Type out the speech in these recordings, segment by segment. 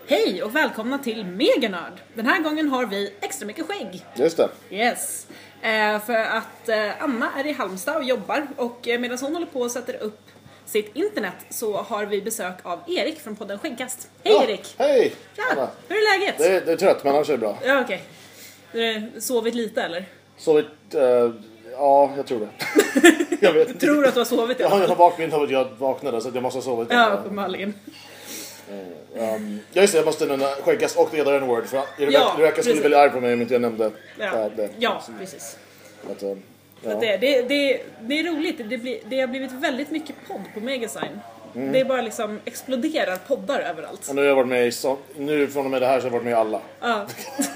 Hej och välkomna till Meganörd. Den här gången har vi extra mycket skägg. Just det. Yes. För att Anna är i Halmstad och jobbar. Och medan hon håller på och sätter upp sitt internet så har vi besök av Erik från podden Skäggkast. Hej Erik! Hej! Ja, hur är läget? Det är trött men annars är det bra. Ja, okej. Du sovit lite eller? Sovit, ja jag tror det. Jag vet inte. Tror du att du har sovit? Jag har vaknat av att jag vaknade så att jag måste ha sovit. Ja, uppenbarligen. Just det, jag måste nämna Skäggkast och ledaren Word. För Rebecca skulle bli arg på mig om inte jag nämnde det. Ja, precis. Att, Det är roligt, det har blivit väldigt mycket podd på Megasign. Det är bara liksom exploderar poddar överallt. Och nu har jag varit med nu från och med det här så har jag varit med i alla. Ja.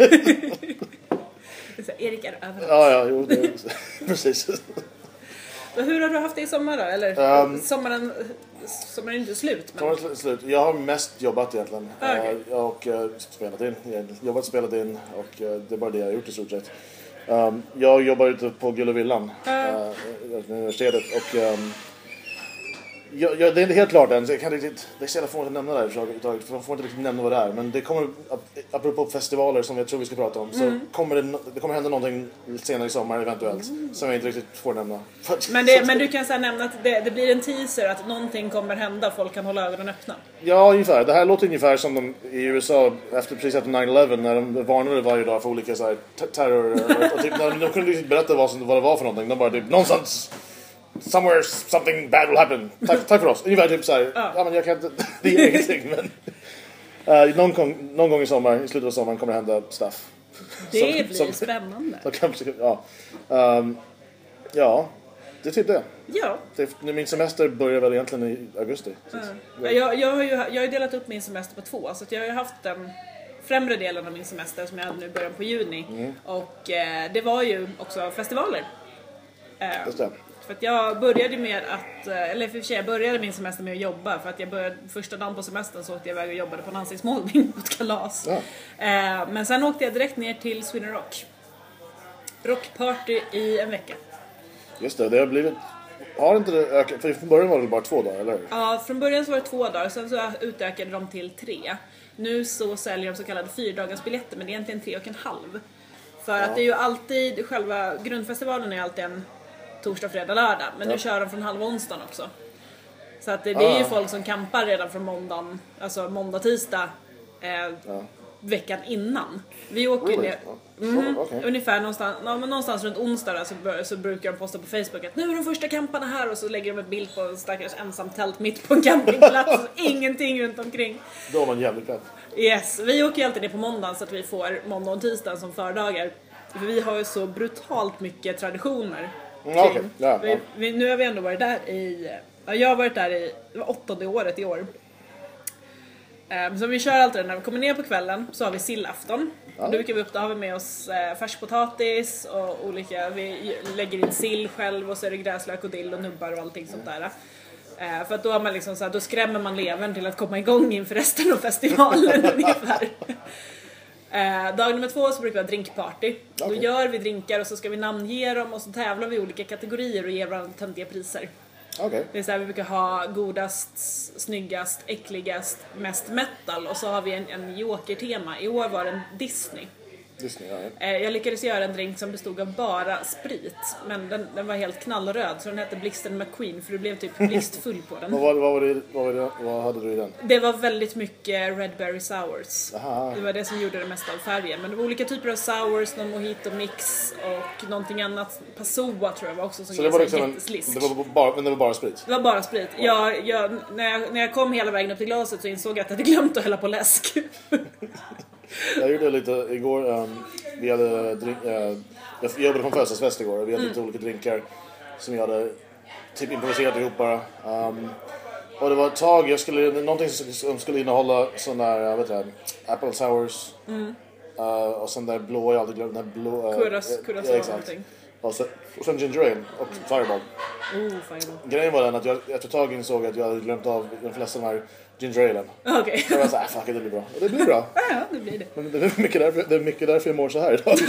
Erik är överallt. Ja, jo, precis. Så hur har du haft det i sommar då? Eller sommaren är inte slut. Men... Slut. Jag har mest jobbat egentligen. Okay. Och spelat in. Jobbat, spelat in och det är bara det jag har gjort i stort sett. Jag jobbar ute på Gullevillan universitetet och det är inte helt klart än så jag kan riktigt, det är så jävla fånigt att nämna det här för man får inte riktigt nämna vad det är, men det kommer, apropå festivaler som jag tror vi ska prata om, så kommer det kommer hända någonting senare i sommar eventuellt som jag inte riktigt får nämna. Men du kan säga nämna att det blir en teaser att någonting kommer hända, folk kan hålla ögonen öppna. Ja, ungefär. Det här låter ungefär som de i USA precis efter 9/11 när de varnade varje dag för olika så här, terror och typ, de kunde inte berätta vad det var för någonting. De bara typ någonstans somewhere something bad will happen. Tack för oss. Ungefär typ så här. Ja, men jag kan inte det är ingenting men någon gång i sommar, i slutet av sommaren kommer det hända stuff. Det blir spännande. Ja, det är typ det. Ja. Min semester börjar väl egentligen i augusti. Jag har ju delat upp min semester på 2, så att jag har ju haft den främre delen av min semester som jag hade nu början på juni. Och det var ju också festivaler. Just det. För att jag började med jag började min semester med att jobba. För att jag började första dagen på semestern så åkte jag iväg och jobbade på en ansiktsmålning på ett kalas. Ja. Men sen åkte jag direkt ner till Sweden Rock. Rockparty i en vecka. Just det har blivit... Har inte det ökat? För från början var det bara 2 dagar, eller? Ja, från början så var det 2 dagar. Sen så utökade de till 3. Nu så säljer de så kallade 4-dagarsbiljetter, men det är egentligen 3,5. För att det är ju alltid, själva grundfestivalen är alltid en torsdag, fredag, lördag. Men nu kör de från halva onsdagen också. Så att det är ju folk som kampar redan från måndagen, alltså måndag, tisdag veckan innan. Vi åker ner ungefär någonstans runt onsdag där, så brukar de posta på Facebook att nu är de första camparna här, och så lägger de en bild på en stackars ensam tält mitt på en campingplats och ingenting runt omkring. Då har man jävligt lätt. Yes, vi åker ju alltid ner på måndagen så att vi får måndag och tisdag som fördagar. För vi har ju så brutalt mycket traditioner. Nu har vi ändå varit där jag har varit där i 8:e året i år. Så vi kör alltid när vi kommer ner på kvällen så har vi sillafton. Då brukar vi upp, då har vi med oss färskpotatis och olika, vi lägger in sill själv och så är det gräslök och dill och nubbar och allting sånt där. För att då har man liksom så här, då skrämmer man levern till att komma igång inför resten av festivalen ungefär. Dag nummer 2 så brukar vi ha drinkparty. Då gör vi drinkar och så ska vi namnge dem och så tävlar vi i olika kategorier och ger varandra töntiga priser. Det är så här, vi brukar ha godast, snyggast, äckligast, mest metal, och så har vi en joker-tema. I år var det en Disney. Jag lyckades göra en drink som bestod av bara sprit, men den var helt knallröd, så den hette Blixten McQueen, för det blev typ blixtfull på den. Vad hade du i den? Det var väldigt mycket Red Berry Sours. Det var det som gjorde det mesta av färgen. Men det var olika typer av sours, någon mojito mix och någonting annat. Passoa tror jag var också som så det var liksom jätteslisk. Men det var bara sprit? Det var bara sprit. När jag kom hela vägen upp till glaset så insåg jag att jag hade glömt att hälla på läsk. Jag gjorde lite igår, vi hade jag jobbade på en födelsedagsfest igår och vi hade lite olika drinkar som jag hade typ improviserat ihop bara. Och det var ett tag, någonting som skulle innehålla sån där, apple sours och sån där blå, jag alltid glömt den där blå. Curacao någonting. Och sen ginger ale och fireball. Fireball. Grejen var den att jag efter ett tag insåg att jag hade glömt av de flesta av de här ginger alen. Okej. Jag var såhär, fuck it, det blir bra. Och det blir bra. Ja, det blir det. Men det är mycket därför jag mår så här idag.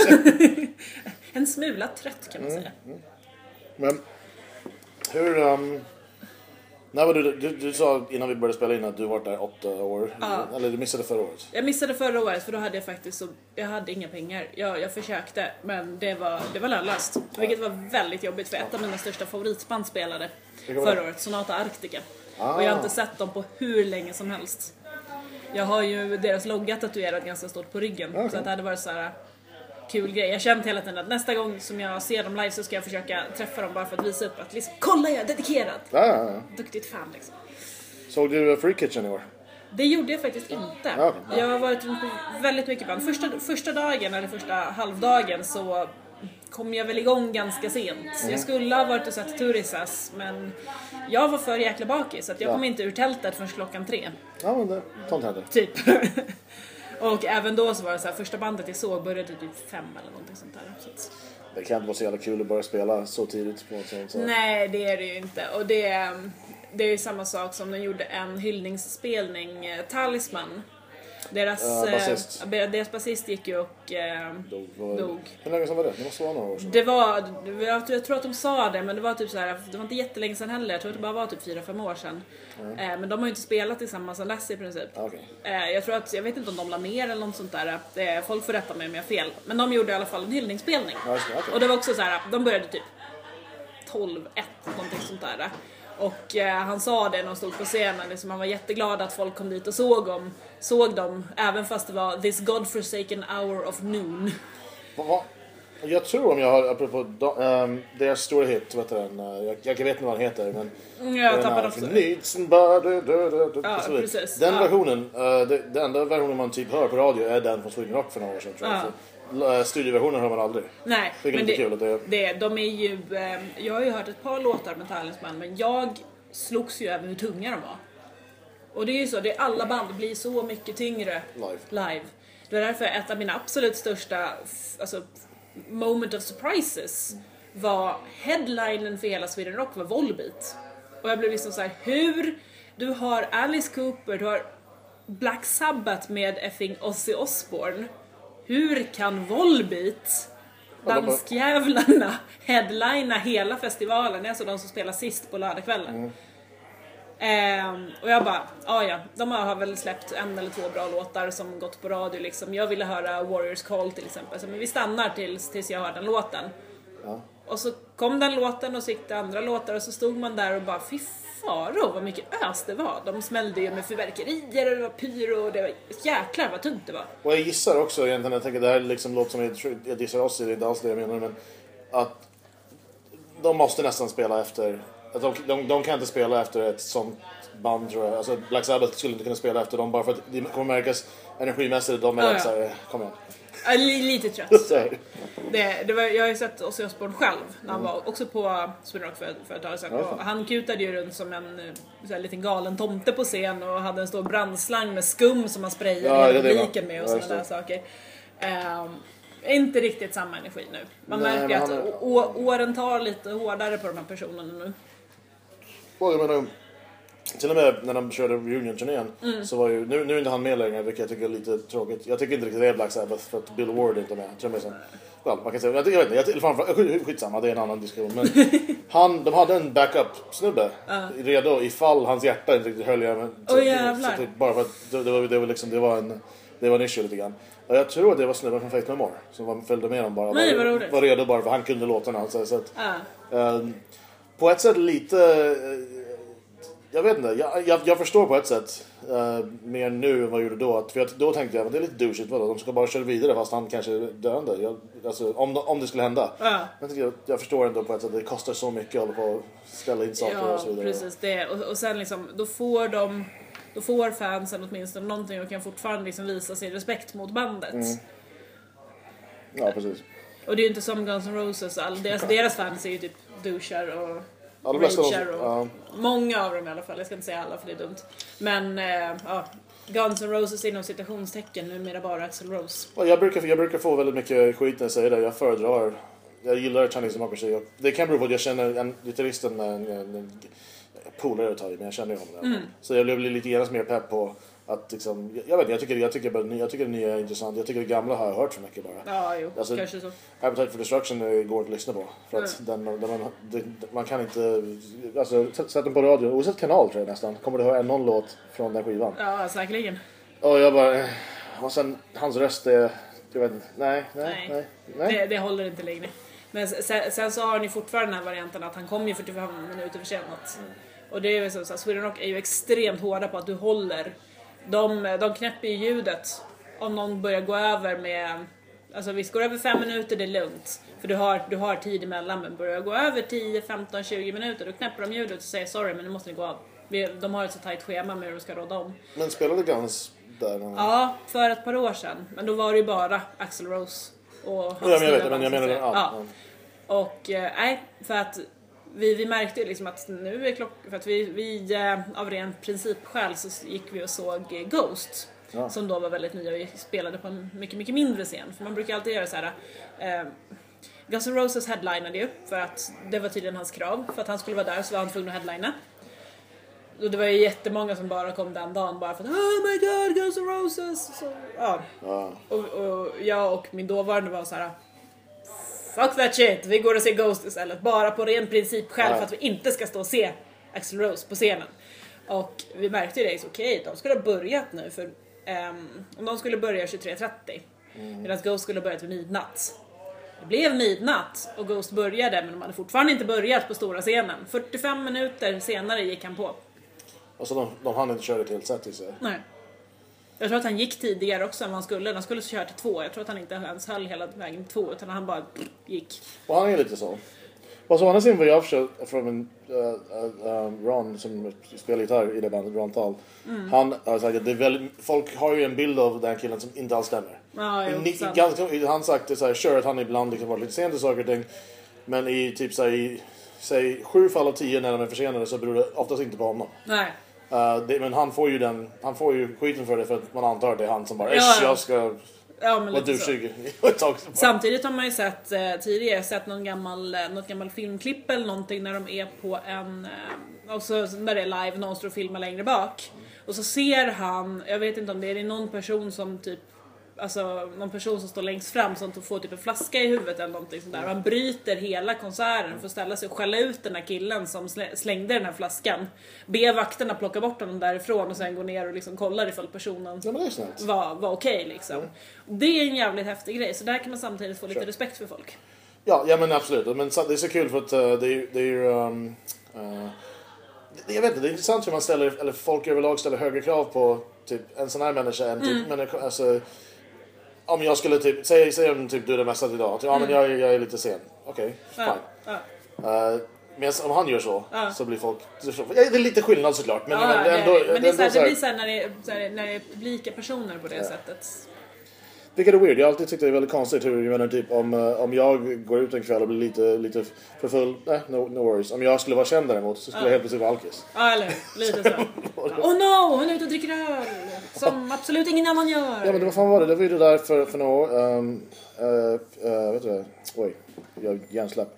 En smula trött kan man säga. Men hur När var du sa innan vi började spela in att du var där 8 år. Ja. Eller du missade förra året? Jag missade förra året för då hade jag faktiskt jag hade inga pengar. Jag försökte, men det var lönlöst. Vilket var väldigt jobbigt för ett av mina största favoritband spelade förra året, Sonata Arctica. Och jag har inte sett dem på hur länge som helst. Jag har ju deras logga tatuerad ganska stort på ryggen. Så att det hade varit så här kul grej. Jag kände hela tiden att nästa gång som jag ser dem live så ska jag försöka träffa dem bara för att visa upp att liksom, kolla jag är dedikerad. Duktigt fan liksom. Såg du Free Kitchen i år? Det gjorde jag faktiskt inte. Jag har varit på väldigt mycket band. Första dagen eller första halvdagen så kom jag väl igång ganska sent. Jag skulle ha varit och sett Turisas, men jag var för jäkla bakis så att jag kom inte ur tältet förrän klockan 3. Ja, men det sånt händer. Typ. Och även då så var det så här, första bandet jag såg började typ 5 eller någonting sånt där. Så att... Det kan inte vara så jävla kul att börja spela så tidigt på ett sånt. Nej, det är det ju inte. Och det är ju samma sak som de gjorde en hyllningsspelning, Talisman. Deras basist gick ju och dog. Hur länge sedan var det? Det måste vara några år sedan. Jag tror att de sa det, men det var typ så här, det var inte jättelänge sedan heller. Jag tror att det bara var typ 4-5 år sedan. Men de har ju inte spelat tillsammans sedan dess i princip. Jag vet inte om de la ner eller något sånt där. Folk får rätta mig om jag har fel. Men de gjorde i alla fall en hyllningsspelning. Och det var också så här, de började typ 12-1, någonting sånt där. Och han sa det när han stod på scenen, liksom, han var jätteglad att folk kom dit och såg dem även fast det var this godforsaken hour of noon. Jag tror om jag har, apropå deras stora hit, vet den, jag vet inte vad den heter, men jag tappade också. Precis. Den versionen, den enda versionen man typ hör på radio är den från Sweden Rock för några år sedan, tror jag. Studioversionen hör man aldrig. Nej, men inte kul att de är ju, jag har ju hört ett par låtar med Talisman, men jag slogs ju över hur tunga de var. Och det är ju så, alla band blir så mycket tyngre live. Det är därför ett av mina absolut största moment of surprises var headlinen för hela Sweden Rock var Volbeat. Och jag blev liksom så här, hur du har Alice Cooper, du har Black Sabbath med effing Ozzy Osbourne. Hur kan Volbeat, danskjävlarna, headlina hela festivalen? Alltså de som spelar sist på lördagskvällen. Och jag bara, de har väl släppt 1 eller 2 bra låtar som gått på radio liksom. Jag ville höra Warriors Call till exempel, men vi stannar tills jag hör den låten. Och så kom den låten och så gick det andra låtar och så stod man där och bara, fy faro vad mycket ös det var. De smällde ju med fyrverkerier och det var pyro och det var jäklar vad tungt det var. Och jag gissar också egentligen, jag tänker det här liksom låter som jag dissar oss, det är inte alls det jag menar, men att de måste nästan spela efter, att de kan inte spela efter ett sånt band, tror jag. Alltså Black Sabbath skulle inte kunna spela efter dem bara för att det kommer märkas energimässigt, de är så här, kom igen. Lite trött. Jag har ju sett Ozzy Osbourne själv när han var också på Sweden Rock för ett tag sedan. Och han kutade ju runt som en så här, liten galen tomte på scen och hade en stor brandslang med skum som han sprayade hela publiken med och sådana där saker. Inte riktigt samma energi nu. Man märker att åren tar lite hårdare på de här personerna nu. Jag menar, till och med när de körde reunion-turnén så var ju, nu är inte han med längre, vilket jag tycker är lite tråkigt. Jag tycker inte riktigt det är Black Sabbath för att Bill Ward inte är med. Man kan säga, jag vet inte, skitsamma, det är en annan diskussion. Men de hade en backup-snubbe redo ifall hans hjärta inte riktigt höll igen. Jävlar. Bara för att det var en issue lite grann. Och jag tror att det var snubben från Faith No More som följde med dem bara. Var redo bara för han kunde låtarna. Så att, på ett sätt lite... Jag vet inte, jag förstår på ett sätt mer nu än vad jag gjorde då. För då tänkte jag att det är lite douchigt, vadå? De ska bara köra vidare fast han kanske är döende. Alltså, om det skulle hända. Jag förstår ändå på ett sätt att det kostar så mycket att hålla på att ställa in saker och så vidare. Ja, precis det. Och sen liksom, då får fansen åtminstone någonting och kan fortfarande liksom visa sin respekt mot bandet. Ja, precis. Och det är ju inte som Guns N' Roses, deras fans är ju typ douchar och rager och många av dem i alla fall, jag ska inte säga alla för det är dumt. Men Guns N' Roses inom citationstecken numera bara Axl Rose. Jag brukar få väldigt mycket skit när jag säger det. Jag gillar Chinese Democracy. Det kan bero på att jag känner en gitarristen med en polare att ta i, men jag känner ju honom. Så jag blir lite genast mer pepp på att liksom, jag vet inte, jag tycker det nya är intressant. Jag tycker det gamla har jag hört för mycket bara. Ja, jo, alltså, kanske så. Appetite for Destruction går att lyssna på. För att man kan inte, alltså sätt den på radio, oavsett kanal tror jag nästan. Kommer du höra någon låt från den skivan? Ja, säkerligen. Och jag bara, och sen hans röst är, jag vet inte, nej. Det håller inte längre. Men sen så har ni fortfarande den här varianten att han kom ju 45 minuter försenat. Och det är ju så här, Sweden Rock är ju extremt hårda på att du håller. De knäpper ju ljudet om någon börjar gå över med, alltså visst går över 5 minuter, det är lugnt. För du har tid emellan, men börjar gå över 10, 15, 20 minuter då knäpper de ljudet och säger sorry men nu måste ni gå av. De har ett så tajt schema med hur de ska råda om. Men spelade Guns där? Ja, för ett par år sedan. Men då var det ju bara Axl Rose och hans jag vet, men jag menar det. Ja. Och nej, för att vi märkte ju liksom att nu är klockan, för att vi av ren principskäl så gick vi och såg Ghost. Ja. Som då var väldigt nya och vi spelade på en mycket, mycket mindre scen. För man brukar alltid göra så här. Guns N' Roses headlinade ju för att det var tydligen hans krav. För att han skulle vara där så var han tvungen att headlina. Och det var ju jättemånga som bara kom den dagen bara för att oh my god, Guns N' Roses. Så, ja. Och jag och min dåvarande var så här. Fuck that shit, vi går och ser Ghost istället. Bara på ren principskäl för att vi inte ska stå och se Axl Rose på scenen. Och vi märkte ju det, okej, de skulle ha börjat nu. För om de skulle börja 23.30 medan Ghost skulle ha börjat vid midnatt. Det blev midnatt och Ghost började, men de hade fortfarande inte börjat på stora scenen. 45 minuter senare gick han på. Alltså de hann inte köra ett helt set i sig. Nej. Jag tror att han gick tidigare också än vad han skulle. Han skulle köra till 2. Jag tror att han inte ens höll hela vägen till 2 utan han bara gick. Och han är lite så. Och så andra sidan var jag från Ron som spelar gitarr i det bandet, Ron Tall. Han har sagt att det är väldigt, folk har ju en bild av den killen som inte alls stämmer. Han sagt så här, sure att han ibland liksom varit lite sent och saker och ting. Men i typ så här, säg 7 fall av 10 när de är försenade så beror det oftast inte på honom. Nej. Men han får ju skiten för det för att man antar att det är han som bara jag ska vara duschig. Samtidigt har man ju sett tidigare något gammal filmklipp eller någonting när de är på en också när det är live, någon står och filmar längre bak och så ser han, jag vet inte om det är någon person som typ, alltså någon person som står längst fram som får typ en flaska i huvudet eller någonting sånt där. Han bryter hela konserten för att ställa sig och skälla ut den här killen som slängde den här flaskan. Be vakterna plocka bort honom därifrån och sen gå ner och liksom kollar ifall personen var okej liksom. Det är en jävligt häftig grej, så där kan man samtidigt få lite respekt för folk. Ja men absolut. Men det är så kul för att det är ju jag vet inte, det är intressant hur man ställer, eller folk överlag ställer högre krav på typ en sån här människa än typ människa, alltså om jag skulle typ säga om typ du är det mesta idag att men jag är lite sen. Okej, fine. Men om han gör så blir folk, det är lite skillnad såklart, men ändå, men det blir så här när det är publika personer på det sättet. Vilket är weird. Jag har alltid tyckt det är väldigt konstigt hur jag menar typ om jag går ut en kväll och blir lite för full, no worries. Om jag skulle vara känd däremot så skulle jag helt plötsligt vara alkis. Ja, eller lite så. Oh no, hon är ute och dricker öl som absolut ingen annan gör. Ja, men vad fan var det? Det var ju det där för några vet du, oj, jag hjärnsläpp.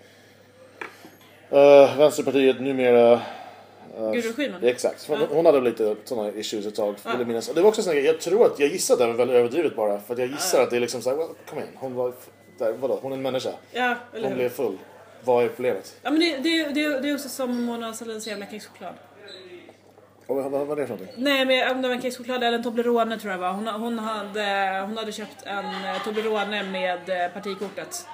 Vänsterpartiet numera Gudrun Schyman. Exakt. Hon hade lite sådana issues ett tag. Det var också sådana, jag tror att jag gissade att det var väldigt överdrivet bara. För att jag gissar att det är liksom såhär, well, kom igen. Hon var där, vadå? Hon är en människa. Ja, hon blev full. Vad är problemet? Ja, men det är också som Mona Sahlins jävla kexchoklad. Och vad var det för någonting? Nej, men om det var en kexchoklad eller en Toblerone tror jag var. Hon hade köpt en Toblerone med partikortet.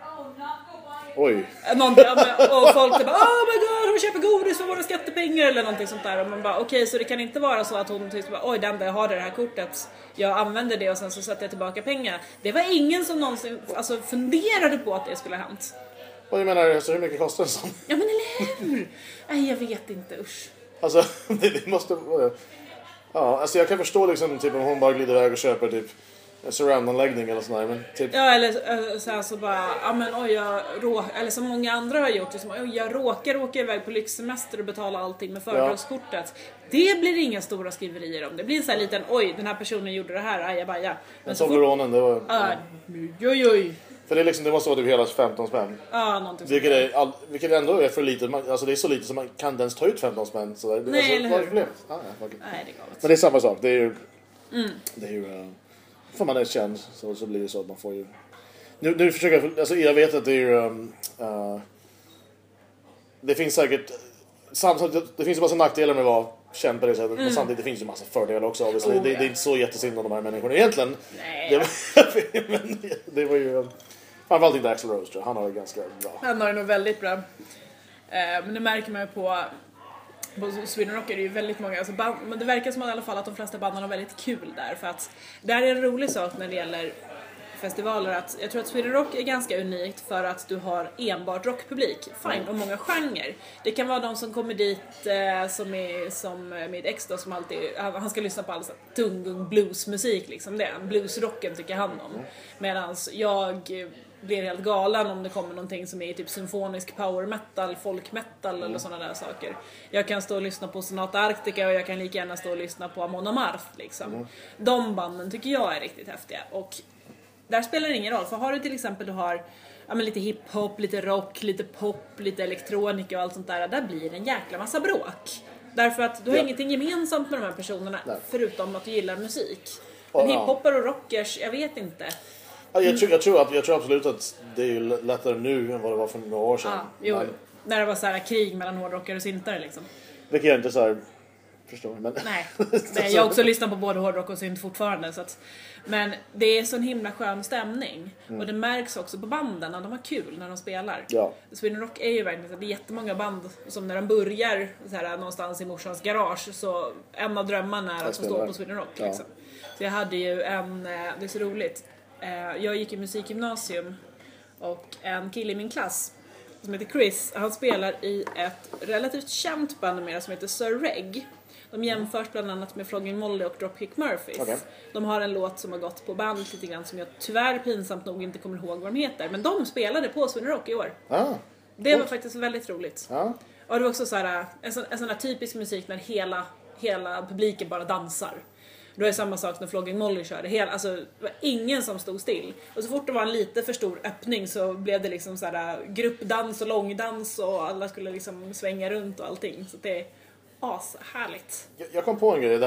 Oj. Och folk bara, oh my god, hon köper godis för våra skattepengar eller någonting sånt där. Och man bara, okej, så det kan inte vara så att hon tyckte bara, oj, jag har det här kortet, jag använder det och sen så sätter jag tillbaka pengar. Det var ingen som någonsin funderade på att det skulle ha hänt. Och jag menar, så hur mycket kostar det sånt? Ja, men eller hur? Nej, jag vet inte, usch. Alltså, det måste... Ja, alltså jag kan förstå liksom, typ om hon bara glider iväg och köper typ en surround-anläggning eller sådär, men typ... Ja, eller så bara, ja men oj, eller som många andra har gjort, liksom, oj, jag råkar iväg på lyxsemester och betala allting med företagskortet. Det blir inga stora skriverier om. Det blir en sån här liten, oj, den här personen gjorde det här, ajabaja. Men så Tobleronen, det var... Oj. För det är liksom, det måste vara typ hela 15 spänn. Ja, någonting sånt. Vilket ändå är för lite, alltså det är så lite som man kan ens ta ut 15 spänn. Så nej, alltså, eller hur? Nej, det är galet. men det är samma sak, det är ju Det är ju... Får man är känd så blir det så att man får ju... Nu försöker jag... Alltså jag vet att det är ju... det finns säkert... Samtidigt, det finns ju massa nackdelar med att vara känd på det sättet. Men samtidigt det finns ju massa fördelar också. Det är inte så jättesynd om de här människorna egentligen. Nej. Men det var ju... Framförallt inte Axl Rose, tror jag. Han har det ganska bra. Han har det nog väldigt bra. Men det märker man ju på Sweden Rock är det ju väldigt många alltså men det verkar som att i alla fall att de flesta banden har väldigt kul där, för att det här är en rolig sak när det gäller festivaler, att jag tror att Sweden Rock är ganska unikt för att du har enbart rockpublik, fine, och många genrer. Det kan vara de som kommer dit som mitt ex då, som alltid, han ska lyssna på all tung bluesmusik liksom, det bluesrocken tycker han om, medans jag blir helt galen om det kommer någonting som är typ symfonisk power metal, folk metal eller sådana där saker. Jag kan stå och lyssna på Sonata Arctica och jag kan lika gärna stå och lyssna på Amon Amarth liksom. De banden tycker jag är riktigt häftiga, och där spelar det ingen roll, för har du till exempel lite hiphop, lite rock, lite pop, lite elektronika och allt sånt där blir det en jäkla massa bråk. Därför att du har ingenting gemensamt med de här personerna förutom att du gillar musik. Men hiphopper och rockers, jag vet inte. Jag tror absolut att det är lättare nu än vad det var för några år sedan. När det var så här krig mellan hårdrockare och syntare liksom. Vilket jag inte så här förstår. Men... Nej, jag har också lyssnat på både hårdrock och synt fortfarande. Så att, men det är så en himla skön stämning. Och det märks också på banden att de har kul när de spelar. Ja. Sweden Rock är ju verkligen, det är jättemånga band som när de börjar så här, någonstans i morsans garage, så en av drömmarna är att få stå på Sweden Rock liksom. Så jag hade ju det är så roligt. Jag gick i musikgymnasium och en kille i min klass som heter Chris, han spelar i ett relativt känt band numera som heter Sir Reg. De jämförs bland annat med Flogging Molly och Dropkick Murphys. Okay. De har en låt som har gått på bandet lite grann som jag tyvärr pinsamt nog inte kommer ihåg vad de heter. Men de spelade på Sweden Rock i år. Det var faktiskt väldigt roligt. Och det var också så här, en sån här typisk musik när hela publiken bara dansar. Det är samma sak när Flogging Molly körde. Alltså, det var ingen som stod still. Och så fort det var en lite för stor öppning så blev det liksom så här gruppdans och långdans och alla skulle liksom svänga runt och allting. Så det är ashärligt. Jag kom på en grej. Det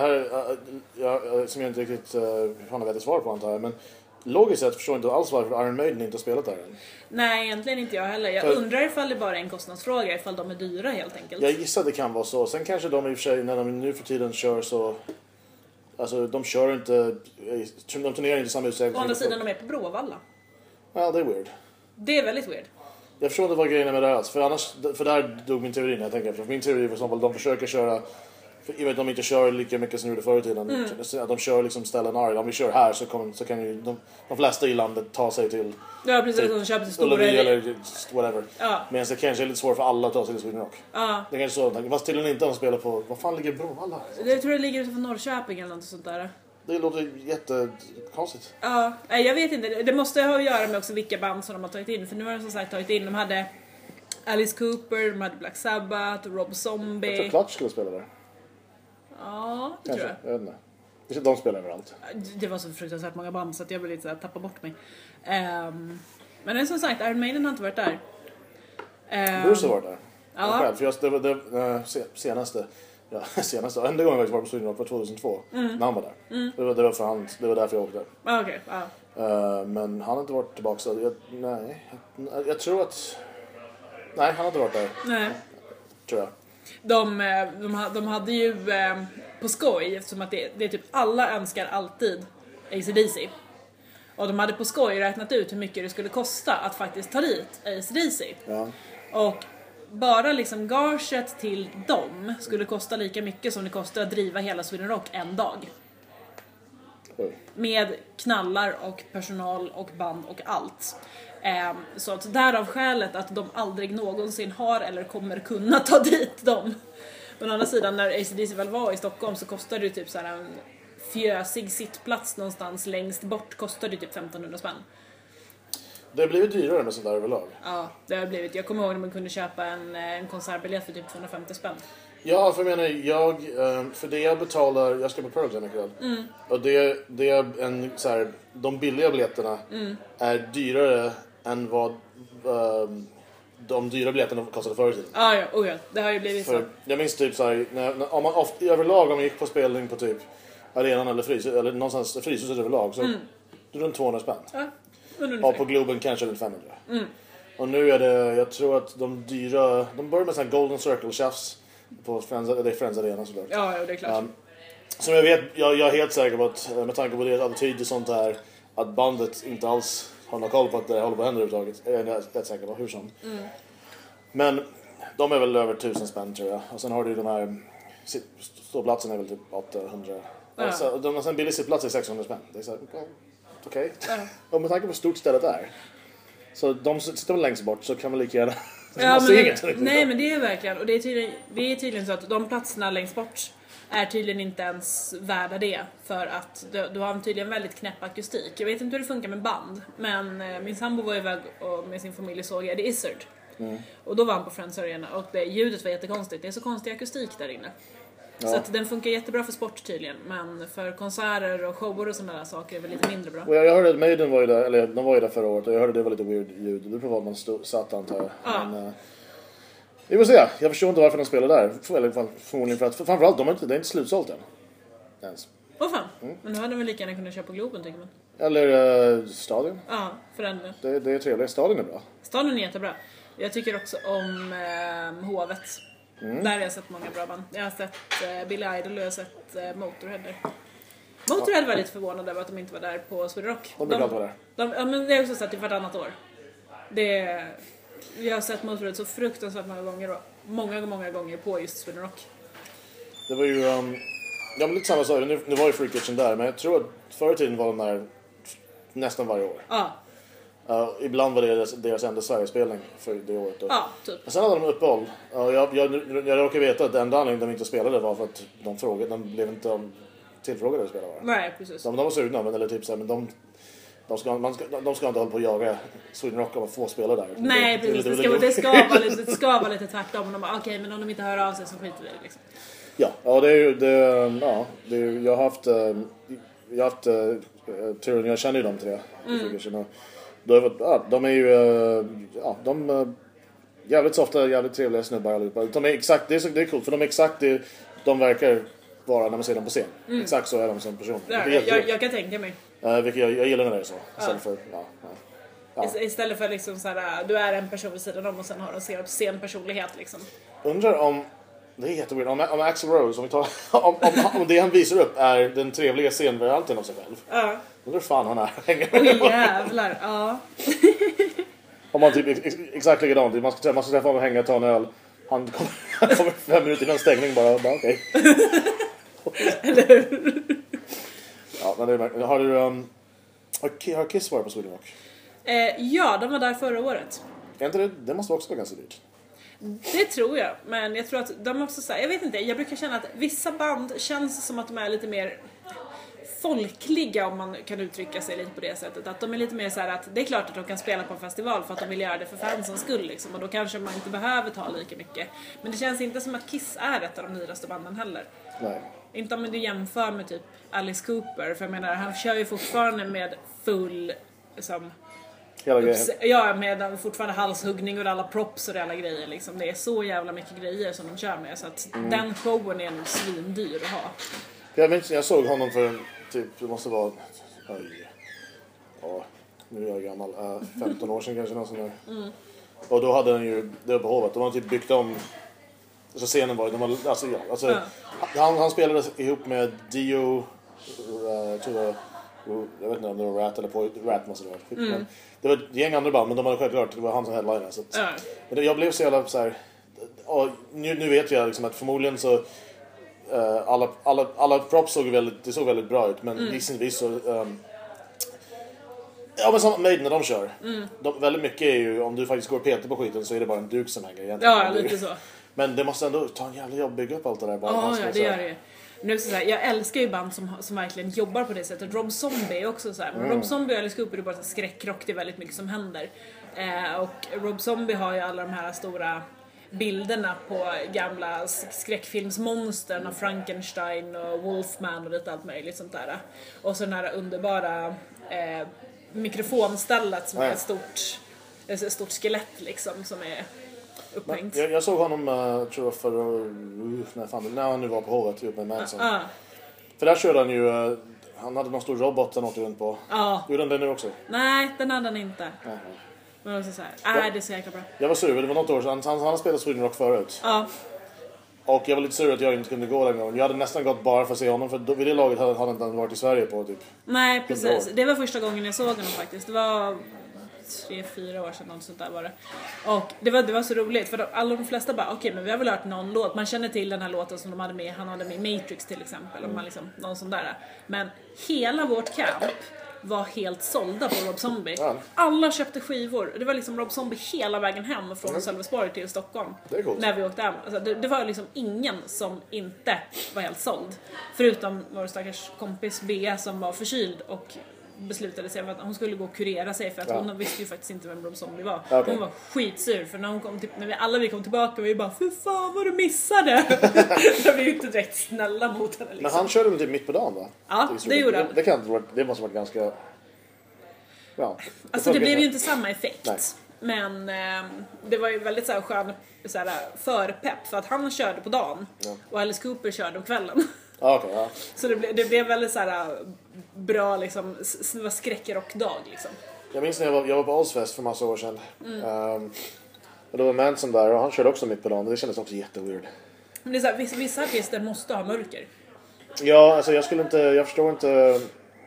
här som jag inte riktigt har vet svar på antar jag. Men logiskt sett förstår jag inte alls varför Iron Maiden inte har spelat där än. Nej, egentligen inte jag heller. Jag undrar ifall det bara är en kostnadsfråga, ifall de är dyra helt enkelt. Jag gissar att det kan vara så. Sen kanske de i och för sig när de nu för tiden kör så... Alltså de kör inte, de turnerar inte samma utsträckning. Å andra sidan de är på Bråvalla. Ja, det är weird. Det är väldigt weird. Jag förstår inte vad grejen är med det alls. För där dog min teori när jag tänker. För min teori var som att de försöker köra, för i och med att de inte kör lika mycket som de gjorde förr i tiden. De kör liksom ställen om vi kör här så kan ju de flesta i landet ta sig till. Ja, precis, typ, de köper till stora Ullevi eller whatever. Ja. Men det kanske är lite svårt för alla att ta sig till Sweden Rock. Ja. Det kanske så. Fast tydligen inte de spelar på, vad fan ligger Bråvalla? Jag tror det ligger utanför Norrköping eller något sånt där. Det låter jättekonstigt. Ja, jag vet inte. Det måste ha att göra med också vilka band som de har tagit in. För nu har de som sagt tagit in, de hade Alice Cooper, de hade Black Sabbath, Rob Zombie. Jag tror Clutch skulle spela där. Ja, det kanske, tror jag vet inte. De spelar överallt. Det var så fruktansvärt många band så att jag blev lite så här, tappa bort mig. Men det är som sagt, Iron Maiden har inte varit där. Bruce har varit där. Ja. Själv, för det var senaste enda gången jag var på Sweden Rock var 2002 när han var där. Det var därför jag åkte där. Okay, men han har inte varit tillbaka så jag tror att han har inte varit där. Nej. Tror jag. De hade ju på skoj, eftersom att det är typ alla önskar alltid AC/DC. Och de hade på skoj räknat ut hur mycket det skulle kosta att faktiskt ta dit AC/DC. Ja. Och bara liksom gaget till dem skulle kosta lika mycket som det kostar att driva hela Sweden Rock en dag. Med knallar och personal och band och allt. Så att därav skälet att de aldrig någonsin har eller kommer kunna ta dit dem. Men å andra sidan när AC/DC väl var i Stockholm så kostade det typ så här en fjösig sittplats någonstans längst bort kostade det typ 1500 spänn. Det har blivit dyrare med sånt där överlag. Ja, det har blivit. Jag kommer ihåg när man kunde köpa en konsertbiljett för typ 250 spänn. Ja, för jag menar, för det jag betalar, jag ska på Pearl Jam ikväll. Och det är en så här, de billiga biljetterna är dyrare än vad de dyra biljetterna kostade förr i tiden. Ja, det har ju blivit så. Jag minns typ så här, om man överlag om man gick på spelning på typ arenan eller någonstans Fryshuset överlag så runt 200 spänn. Ja, och på Globen kanske runt 500. Och nu är det, jag tror att de börjar med sån här Golden Circle tjafs på Friends Arena såklart. Ja, det är klart. Som jag vet, jag är helt säker på att med tanke på deras attityd och sånt här, att bandet inte alls har någon koll på att det håller på att hända överhuvudtaget. Jag är rätt säker på hur som. Men de är väl över 1000 spänn tror jag. Och sen har du de här ståplatsen är väl typ 800. Alltså, sen billig sittplats är 600 spänn. Det är så okej. Och med tanke på hur stort stället är. Så de sitter väl längst bort så kan man lika gärna. Nej, men det är verkligen. Och det är tydligen så att de platserna längst bort är tydligen inte ens värda det. För att du har tydligen väldigt knäpp akustik. Jag vet inte hur det funkar med band. Men min sambo var iväg och med sin familj såg Eddie Izzard. Och då var han på Friends Arena. Och ljudet var jättekonstigt. Det är så konstig akustik där inne. Ja. Så att den funkar jättebra för sport tydligen. Men för konserter och shower och sådana där saker är väl lite mindre bra. Och jag hörde att Maiden var ju där, eller de var ju där förra året. Och jag hörde det var lite weird ljud. Det beror på vad man satt antar jag. Ja. Men, vi får se. Jag förstår inte varför de spelar där. Förmodligen för att framförallt det är inte slutsålt än. Ens. Åh fan. Men nu hade de väl lika gärna kunnat köpa på Globen tycker man. Eller Stadion. Ja, för den. Det är trevligt. Stadion är bra. Stadion är jättebra. Jag tycker också om Hovet. Där har jag sett många bra band. Jag har sett Billy Idol och jag har sett Motorhead där. Motorhead var lite förvånad över att de inte var där på Sweden Rock. De brukar vara där. Ja, men det har jag också sett typ vartannat år. Jag har sett Motorhead så fruktansvärt många gånger och många gånger på just Sweden Rock. Det var ju ja, men lite samma sak. Nu var ju Freak Kitchen där, men jag tror att förr i tiden var de där nästan varje år. Ja. Ibland var det deras enda Sverigespelning för det året då. Ja, typ. Men sen hade de uppehåll. Jag råkar veta att den enda anledningen de inte spelade var för att de blev inte tillfrågade att spela bara. Nej, precis. De var sugna, men eller typ så här, men de ska inte hålla på att jaga Sweden Rock om att få spela där. Nej, precis. Det ska vara lite tvärtom. Okej, men om de inte hör av sig så skiter vi liksom. Ja, det är ju jag har haft turen, jag känner ju de tre. De är ju jävligt softa, jävligt trevliga snubbar allihopa. De är exakt, det är coolt för de är exakt det de verkar vara när man ser dem på scen. Exakt så är de som person. Ja, jag kan tänka mig. Vilket jag gillar när det är så. Istället för liksom så här, du är en person vid sidan om och sen har en scenpersonlighet liksom. Undrar om det är jätteweird. Om Axl Rose, om vi tar om det han visar upp är den trevliga scenvarianten av sig själv. Ja. Undrar fan han är. Oj jävlar, ja. Om man typ exakt likadant. Man ska träffa honom och hänga och ta en öl. Han kommer 5 minuter innan stängning bara okej. Eller hur? Ja, men det har Kiss varit på Sweden Rock? Ja, de var där förra året. Det måste också vara ganska dyrt. Det tror jag, men jag tror att de också så här, jag vet inte, jag brukar känna att vissa band känns som att de är lite mer folkliga, om man kan uttrycka sig lite på det sättet, att de är lite mer så här att det är klart att de kan spela på en festival för att de vill göra det för fansens skull liksom, och då kanske man inte behöver ta lika mycket, men det känns inte som att Kiss är ett av de dyraste banden heller. Nej. Inte om du jämför med typ Alice Cooper, för jag menar, han kör ju fortfarande med full liksom, ja, med fortfarande halshuggning och alla props och alla grejer liksom. Det är så jävla mycket grejer som de kör med, så att den showen är nog svindyr att ha. Jag såg honom för typ, det måste vara nu är jag gammal, 15 år sedan kanske någon sån där. Och då hade han ju det på Hovet. De hade typ byggt om, så scenen var han spelade ihop med Dio, jag vet inte om det var Rat eller Rat måste det vara. Det var ett gäng andra band, men de hade självklart, det var han som headliner, så att, jag blev så jävla så här, nu vet jag liksom att förmodligen så alla props såg väldigt bra ut, men gissningsvis så ja, men som Maiden när de kör. Väldigt mycket är ju, om du faktiskt går och petar på skiten så är det bara en duk som hänger egentligen. Ja, lite så. Men det måste ändå ta en jävla jobb att bygga upp allt det där bara. Ja, det gör det. Nu så här, jag älskar ju band som verkligen jobbar på det sättet. Rob Zombie är också så här. Men Rob Zombie och Alice Cooper är bara så skräckrock, det är väldigt mycket som händer. Och Rob Zombie har ju alla de här stora bilderna på gamla skräckfilmsmonstern av Frankenstein och Wolfman och lite allt möjligt sånt där. Och så den här underbara mikrofonstället som är ett stort skelett liksom, som är upphängt. Jag såg honom tror jag när han nu var på Hovet med Manson. För där körde han ju, han hade någon stor robot han åkte runt på. Ja. Gjorde han det nu också? Nej, den hade han inte. Men också såhär, det är så jäkla bra. Jag var sur, det var något år sedan, han hade spelat Sweden Rock förut. Ja. Och jag var lite sur att jag inte kunde gå den gången. Jag hade nästan gått bara för att se honom, för vid det laget hade han inte varit i Sverige på typ. Nej, precis. Det var första gången jag såg honom faktiskt. Det var 3-4 år sedan, något sånt där var det. Och det var så roligt, för alla de flesta bara, okej, men vi har väl hört någon låt. Man känner till den här låten som de hade med, han hade med Matrix till exempel. Och man liksom, någon sån där. Men hela vårt camp var helt sålda på Rob Zombie. Ja. Alla köpte skivor. Det var liksom Rob Zombie hela vägen hem från Sölvesborg till Stockholm. Det är coolt. När vi åkte hem. Alltså, det var liksom ingen som inte var helt såld. Förutom vår stackars kompis Bea som var förkyld och beslutade sig för att hon skulle gå och kurera sig, för att hon visste ju faktiskt inte vem Rob Zombie var. Okay. Hon var skitsur, för när hon kom när vi kom tillbaka var vi bara, för fan vad du missade. Vi var ju inte direkt snälla mot henne liksom. Men han körde väl typ mitt på dagen, va? Ja, det gjorde han. Det måste varit ganska... Ja, alltså det blev ju inte samma effekt. Nej. Men det var ju väldigt så här skön så här, förpepp, för att han körde på dagen och Alice Cooper körde på kvällen. Okay, ja. Så det blev väldigt så här bra liksom, det var skräckrockdag liksom. Jag minns när jag var på Ozfest för massa år sedan. Och då var Manson där och han körde också mitt på dagen, och det kändes också jätteweird. Men det är så här, vissa artister måste ha mörker. Ja, alltså jag förstår inte.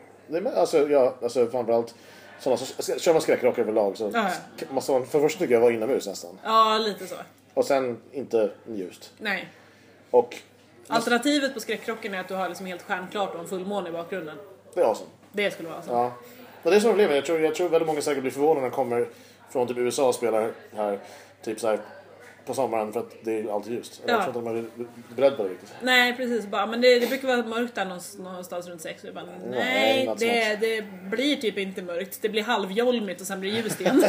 Alltså framförallt sådana som kör man skräckrock överlag, så måste man för första tycker jag vara inomhus nästan. Ja, lite så. Och sen inte ljust. Nej. Och alternativet på skräckrocken är att du har liksom helt stjärnklart och en fullmåne i bakgrunden. Det är awesome. Det skulle vara så. Ja. Men det är så problemet. Jag tror väldigt många säkert blir förvånade när de kommer från typ USA och spelar här typ så här på sommaren, för att det är alltid ljust. Jag tror inte de är beredda på det riktigt. Nej, precis. Men det brukar vara mörkt där någonstans runt 6. Bara, nej, det blir typ inte mörkt. Det blir halvjolmigt och sen blir det ljust igen.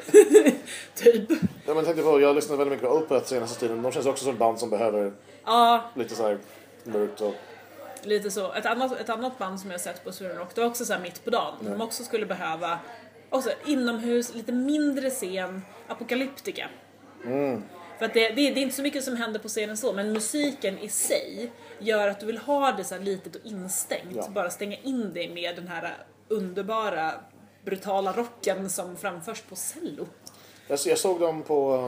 Typ. Ja, men tänkte på, jag lyssnade väldigt mycket på Opeth senaste tiden. De känns också som ett band som behöver lite så här mörkt och... Lite så. Ett annat band som jag sett på Sweden Rock, det var också så här mitt på dagen. De också skulle behöva också inomhus, lite mindre scen, Apocalyptica. För att det är inte så mycket som händer på scenen så, men musiken i sig gör att du vill ha det så här litet och instängt. Bara stänga in dig med den här underbara, brutala rocken som framförs på cello. Jag såg dem på